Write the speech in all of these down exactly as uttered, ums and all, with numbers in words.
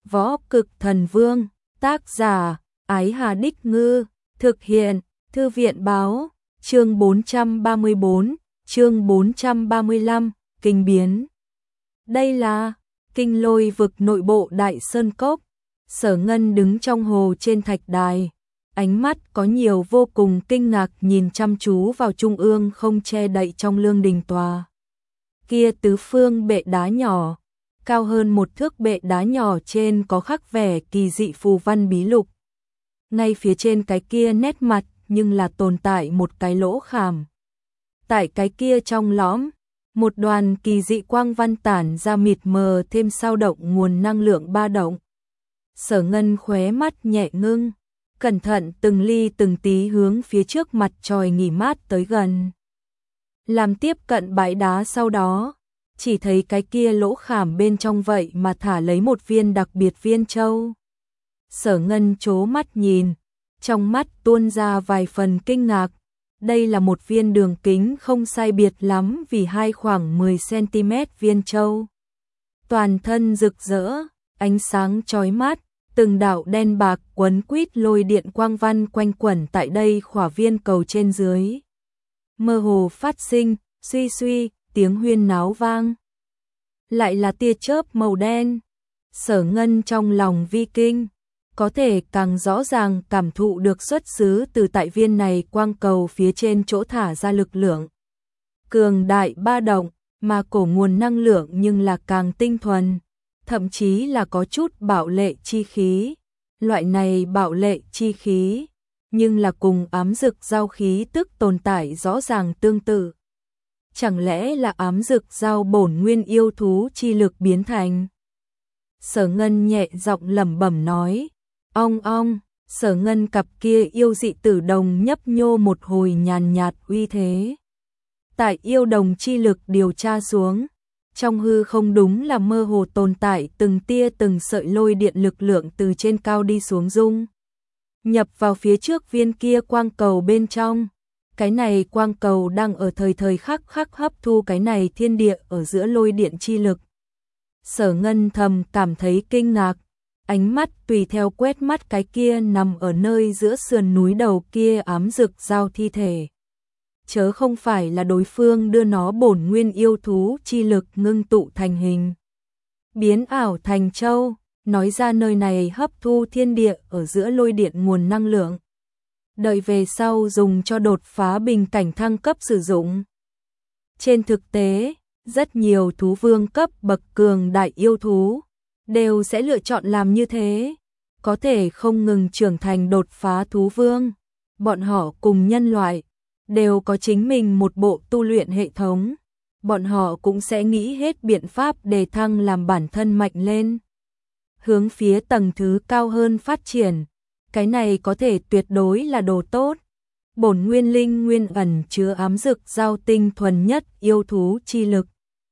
Võ Cực Thần Vương, tác giả, Ái Hà Đích Ngư, thực hiện, Thư viện Báo, chương bốn trăm ba mươi bốn, chương bốn trăm ba mươi lăm, kinh biến. Đây là Kinh Lôi vực nội bộ Đại Sơn Cốc. Sở Ngân đứng trong hồ trên thạch đài, ánh mắt có nhiều vô cùng kinh ngạc nhìn chăm chú vào trung ương không che đậy trong lương đình tòa. Kia tứ phương bệ đá nhỏ, cao hơn một thước bệ đá nhỏ trên có khắc vẻ kỳ dị phù văn bí lục. Ngay phía trên cái kia nét mặt nhưng là tồn tại một cái lỗ khảm. Tại cái kia trong lõm, một đoàn kỳ dị quang văn tản ra mịt mờ thêm sao động nguồn năng lượng ba động. Sở Ngân khóe mắt nhẹ ngưng, cẩn thận từng ly từng tí hướng phía trước mặt tròi nghỉ mát tới gần. Làm tiếp cận bãi đá sau đó, chỉ thấy cái kia lỗ khảm bên trong vậy mà thả lấy một viên đặc biệt viên châu. Sở Ngân chố mắt nhìn, trong mắt tuôn ra vài phần kinh ngạc. Đây là một viên đường kính không sai biệt lắm vì hai khoảng mười xăng-ti-mét viên châu. Toàn thân rực rỡ, ánh sáng chói mắt, từng đạo đen bạc quấn quýt lôi điện quang văn quanh quẩn tại đây khỏa viên cầu trên dưới. Mơ hồ phát sinh, suy suy, tiếng huyên náo vang. Lại là tia chớp màu đen. Sở Ngân trong lòng vi kinh, có thể càng rõ ràng cảm thụ được xuất xứ từ tại viên này quang cầu phía trên chỗ thả ra lực lượng. Cường đại ba động, mà cổ nguồn năng lượng nhưng là càng tinh thuần, thậm chí là có chút bạo lệ chi khí. Loại này bạo lệ chi khí, nhưng là cùng ám dực giao khí tức tồn tại rõ ràng tương tự. Chẳng lẽ là ám dực giao bổn nguyên yêu thú chi lực biến thành? Sở Ngân nhẹ giọng lẩm bẩm nói. Ong ong, Sở Ngân cặp kia yêu dị tử đồng nhấp nhô một hồi nhàn nhạt uy thế. Tại yêu đồng chi lực điều tra xuống, trong hư không đúng là mơ hồ tồn tại từng tia từng sợi lôi điện lực lượng từ trên cao đi xuống dung. Nhập vào phía trước viên kia quang cầu bên trong. Cái này quang cầu đang ở thời thời khắc khắc hấp thu cái này thiên địa ở giữa lôi điện chi lực. Sở Ngân thầm cảm thấy kinh ngạc, ánh mắt tùy theo quét mắt cái kia nằm ở nơi giữa sườn núi đầu kia ám dực giao thi thể. Chớ không phải là đối phương đưa nó bổn nguyên yêu thú chi lực ngưng tụ thành hình, biến ảo thành châu, nói ra nơi này hấp thu thiên địa ở giữa lôi điện nguồn năng lượng. Đợi về sau dùng cho đột phá bình cảnh thăng cấp sử dụng. Trên thực tế, rất nhiều thú vương cấp bậc cường đại yêu thú đều sẽ lựa chọn làm như thế, có thể không ngừng trưởng thành đột phá thú vương. Bọn họ cùng nhân loại đều có chính mình một bộ tu luyện hệ thống, bọn họ cũng sẽ nghĩ hết biện pháp đề thăng làm bản thân mạnh lên, hướng phía tầng thứ cao hơn phát triển. Cái này có thể tuyệt đối là đồ tốt. Bổn nguyên linh nguyên ẩn chứa ám dực giao tinh thuần nhất yêu thú chi lực.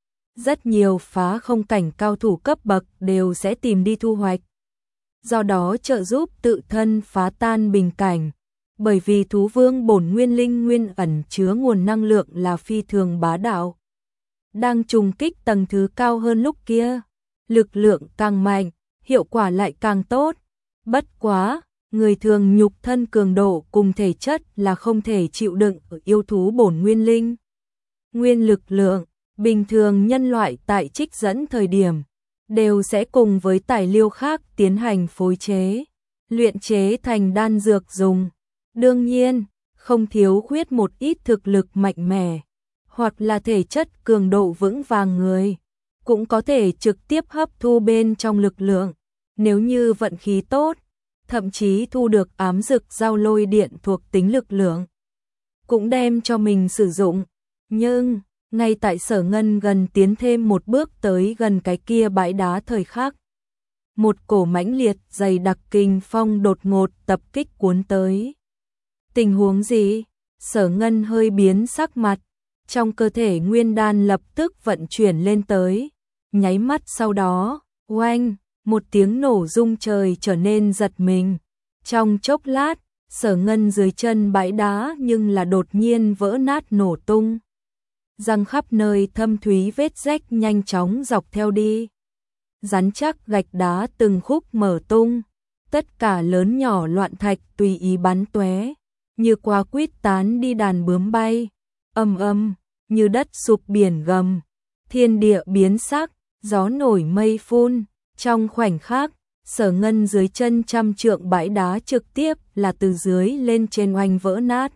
Rất nhiều phá không cảnh cao thủ cấp bậc đều sẽ tìm đi thu hoạch. Do đó trợ giúp tự thân phá tan bình cảnh. Bởi vì thú vương bổn nguyên linh nguyên ẩn chứa nguồn năng lượng là phi thường bá đạo. Đang trùng kích tầng thứ cao hơn lúc kia. Lực lượng càng mạnh, hiệu quả lại càng tốt. Bất quá, người thường nhục thân cường độ cùng thể chất là không thể chịu đựng ở yêu thú bổn nguyên linh nguyên lực lượng. Bình thường nhân loại tại trích dẫn thời điểm đều sẽ cùng với tài liệu khác tiến hành phối chế, luyện chế thành đan dược dùng. Đương nhiên, không thiếu khuyết một ít thực lực mạnh mẽ, hoặc là thể chất cường độ vững vàng người, cũng có thể trực tiếp hấp thu bên trong lực lượng. Nếu như vận khí tốt, thậm chí thu được ám dực giao lôi điện thuộc tính lực lượng, cũng đem cho mình sử dụng. Nhưng ngay tại Sở Ngân gần tiến thêm một bước tới gần cái kia bãi đá thời khắc, một cổ mãnh liệt dày đặc kinh phong đột ngột tập kích cuốn tới. Tình huống gì? Sở Ngân hơi biến sắc mặt, trong cơ thể nguyên đan lập tức vận chuyển lên tới. Nháy mắt sau đó, oanh, một tiếng nổ rung trời trở nên giật mình. Trong chốc lát, Sở Ngân dưới chân bãi đá nhưng là đột nhiên vỡ nát nổ tung. Răng khắp nơi thâm thúy vết rách nhanh chóng dọc theo đi. rắn chắc gạch đá từng khúc mở tung, tất cả lớn nhỏ loạn thạch tùy ý bắn tóe, như qua quýt tán đi đàn bướm bay, ầm ầm, như đất sụp biển gầm, thiên địa biến sắc, gió nổi mây phun, trong khoảnh khắc, Sở Ngân dưới chân trăm trượng bãi đá trực tiếp là từ dưới lên trên oanh vỡ nát.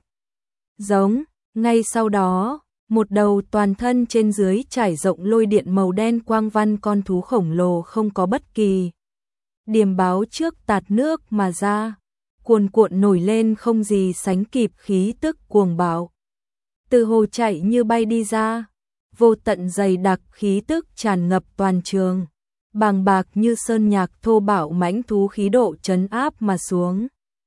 Giống, ngay sau đó, một đầu toàn thân trên dưới trải rộng lôi điện màu đen quang văn con thú khổng lồ không có bất kỳ điểm báo trước tạt nước mà ra, cuồn cuộn nổi lên không gì sánh kịp khí tức cuồng bạo. Từ hồ chạy như bay đi ra, vô tận dày đặc khí tức tràn ngập toàn trường, bàng bạc như sơn nhạc thô bạo mãnh thú khí độ trấn áp mà xuống.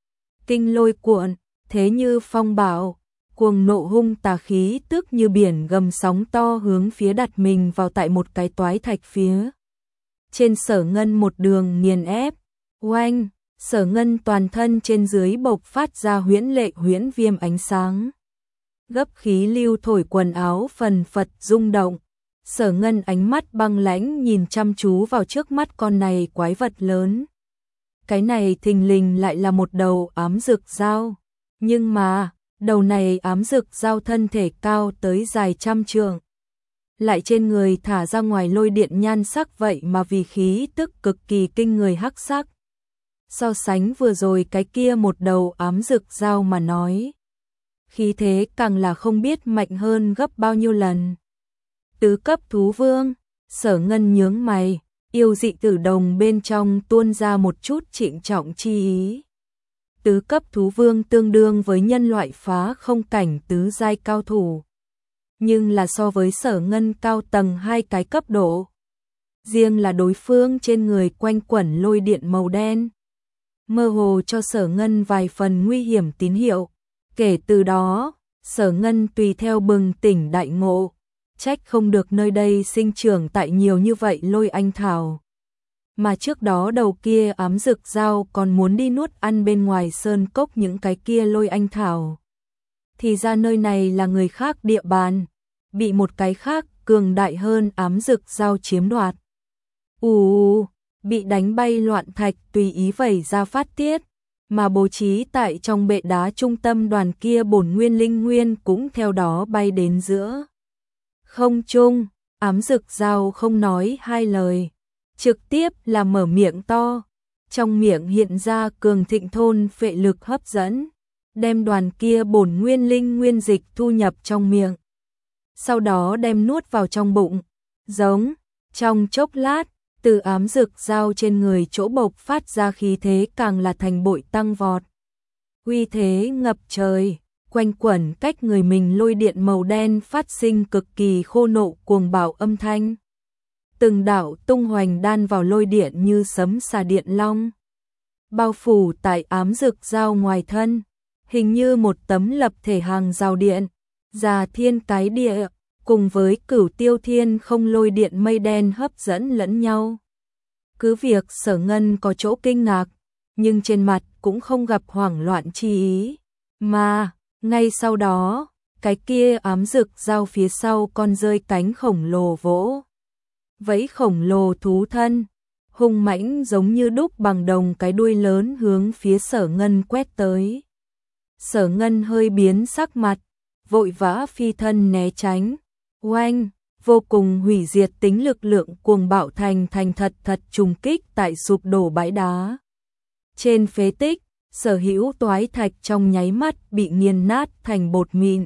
Kinh lôi cuộn, thế như phong bạo, cuồng nộ hung tà khí tức như biển gầm sóng to hướng phía đặt mình vào tại một cái toái thạch phía. Trên Sở Ngân một đường nghiền ép, oanh, Sở Ngân toàn thân trên dưới bộc phát ra huyễn lệ huyễn viêm ánh sáng. Gấp khí lưu thổi quần áo phần phật rung động. Sở Ngân ánh mắt băng lãnh nhìn chăm chú vào trước mắt con này quái vật lớn. Cái này thình lình lại là một đầu ám dực dao. Nhưng mà, đầu này ám dực dao thân thể cao tới dài trăm trượng. Lại trên người thả ra ngoài lôi điện nhan sắc vậy mà vì khí tức cực kỳ kinh người hắc sắc. So sánh vừa rồi cái kia một đầu ám dực dao mà nói. Khí thế càng là không biết mạnh hơn gấp bao nhiêu lần. Tứ cấp thú vương, Sở Ngân nhướng mày, yêu dị tử đồng bên trong tuôn ra một chút trịnh trọng chi ý. Tứ cấp thú vương tương đương với nhân loại phá không cảnh tứ giai cao thủ. Nhưng là so với Sở Ngân cao tầng hai cái cấp độ. Riêng là đối phương trên người quanh quẩn lôi điện màu đen. Mơ hồ cho Sở Ngân vài phần nguy hiểm tín hiệu. Kể từ đó, Sở Ngân tùy theo bừng tỉnh đại ngộ. Trách không được nơi đây sinh trưởng tại nhiều như vậy lôi anh thảo. Mà trước đó đầu kia ám dực dao còn muốn đi nuốt ăn bên ngoài sơn cốc những cái kia lôi anh thảo. Thì ra nơi này là người khác địa bàn, bị một cái khác cường đại hơn ám dực dao chiếm đoạt. Ù, bị đánh bay loạn thạch tùy ý vẩy ra phát tiết, mà bố trí tại trong bệ đá trung tâm đoàn kia bổn nguyên linh nguyên cũng theo đó bay đến giữa. Không trung, ám dực dao không nói hai lời, trực tiếp là mở miệng to, trong miệng hiện ra cường thịnh thôn phệ lực hấp dẫn, đem đoàn kia bổn nguyên linh nguyên dịch thu nhập trong miệng. Sau đó đem nuốt vào trong bụng, giống, trong chốc lát, từ ám dực dao trên người chỗ bộc phát ra khí thế càng là thành bội tăng vọt. Uy thế ngập trời, quanh quẩn cách người mình lôi điện màu đen phát sinh cực kỳ khô nộ cuồng bạo âm thanh. Từng đạo tung hoành đan vào lôi điện như sấm xà điện long. Bao phủ tại ám dực dao ngoài thân, hình như một tấm lập thể hàng rào điện, già thiên cái địa, cùng với cửu tiêu thiên không lôi điện mây đen hấp dẫn lẫn nhau. Cứ việc Sở Ngân có chỗ kinh ngạc, nhưng trên mặt cũng không gặp hoảng loạn chi ý, mà ngay sau đó, cái kia ám dực dao phía sau con rơi cánh khổng lồ vỗ. Vẫy khổng lồ thú thân, hung mãnh giống như đúc bằng đồng cái đuôi lớn hướng phía Sở Ngân quét tới. Sở Ngân hơi biến sắc mặt, vội vã phi thân né tránh. Oanh, vô cùng hủy diệt tính lực lượng cuồng bạo thành thành thật thật trùng kích tại sụp đổ bãi đá. Trên phế tích, sở hữu toái thạch trong nháy mắt bị nghiền nát thành bột mịn.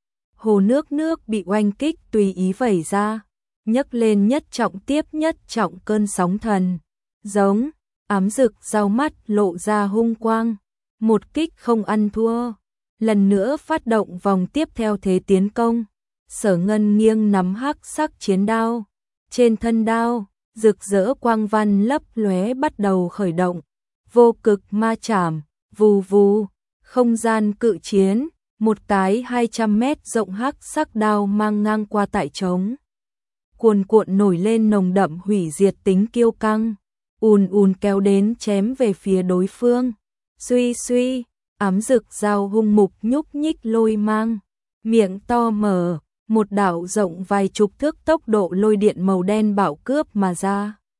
Hồ nước nước bị oanh kích tùy ý vẩy ra, nhấc lên nhất trọng tiếp nhất trọng cơn sóng thần. Giống, ám dực dao mắt lộ ra hung quang, một kích không ăn thua. Lần nữa phát động vòng tiếp theo thế tiến công. Sở Ngân nghiêng nắm hắc sắc chiến đao, trên thân đao, rực rỡ quang văn lấp lóe bắt đầu khởi động, vô cực ma chảm, vù vù, không gian cự chiến, một cái hai trăm mét rộng hắc sắc đao mang ngang qua tại trống. Cuồn cuộn nổi lên nồng đậm hủy diệt tính kiêu căng, ùn ùn kéo đến chém về phía đối phương. Suy suy, ám dực dao hung mục nhúc nhích lôi mang, miệng to mở. Một đạo rộng vài chục thước tốc độ lôi điện màu đen bạo cướp mà ra.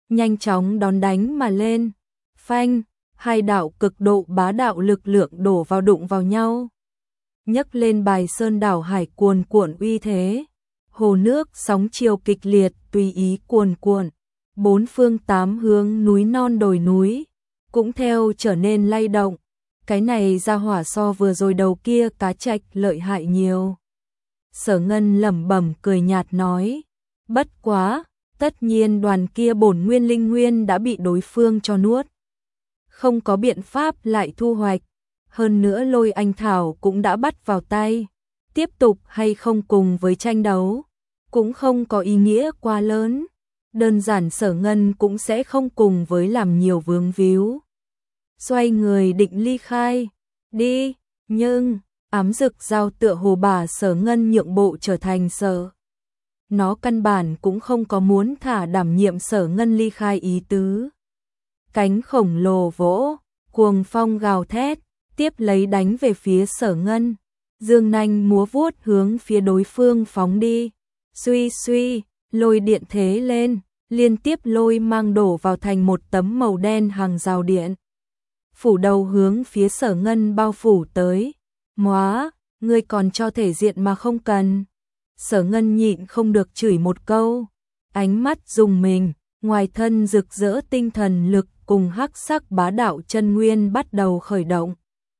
nhanh chóng đón đánh mà lên. Phanh, hai đạo cực độ bá đạo lực lượng đổ vào đụng vào nhau. Nhấc lên bài sơn đảo hải cuồn cuộn uy thế. Hồ nước sóng chiều kịch liệt tùy ý cuồn cuộn. Bốn phương tám hướng núi non đồi núi cũng theo trở nên lay động. Cái này ra hỏa so vừa rồi đầu kia cá trạch lợi hại nhiều. Sở Ngân lẩm bẩm cười nhạt nói, bất quá, tất nhiên đoàn kia bổn nguyên linh nguyên đã bị đối phương cho nuốt. Không có biện pháp lại thu hoạch, hơn nữa Lôi Anh Thảo cũng đã bắt vào tay. Tiếp tục hay không cùng với tranh đấu, cũng không có ý nghĩa quá lớn. Đơn giản Sở Ngân cũng sẽ không cùng với làm nhiều vướng víu. Xoay người định ly khai, đi, nhưng ám dực giao tựa hồ bà Sở Ngân nhượng bộ trở thành Sở. Nó căn bản cũng không có muốn thả đảm nhiệm Sở Ngân ly khai ý tứ. Cánh khổng lồ vỗ, cuồng phong gào thét, tiếp lấy đánh về phía Sở Ngân. Dương nanh múa vuốt hướng phía đối phương phóng đi. Suy suy, lôi điện thế lên, liên tiếp lôi mang đổ vào thành một tấm màu đen hàng rào điện. Phủ đầu hướng phía Sở Ngân bao phủ tới. Móa, ngươi còn cho thể diện mà không cần. Sở Ngân nhịn không được chửi một câu. Ánh mắt dùng mình, ngoài thân rực rỡ tinh thần lực cùng hắc sắc bá đạo chân nguyên bắt đầu khởi động.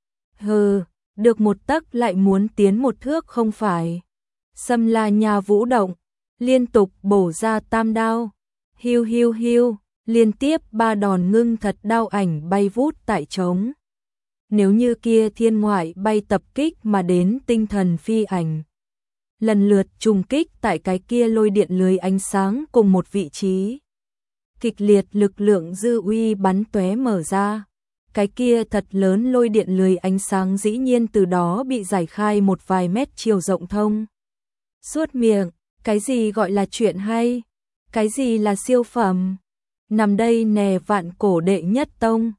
Hừ, được một tấc lại muốn tiến một thước không phải. Xâm La Nha vũ động, liên tục bổ ra tam đao. Hiu hiu hiu, liên tiếp ba đòn ngưng thật đao ảnh bay vút tại trống. Nếu như kia thiên ngoại bay tập kích mà đến tinh thần phi ảnh, lần lượt trùng kích tại cái kia lôi điện lưới ánh sáng cùng một vị trí. Kịch liệt lực lượng dư uy bắn tóe mở ra. Cái kia thật lớn lôi điện lưới ánh sáng dĩ nhiên từ đó bị giải khai một vài mét chiều rộng thông. Suốt miệng, cái gì gọi là chuyện hay? Cái gì là siêu phẩm? Nằm đây nè vạn cổ đệ nhất tông,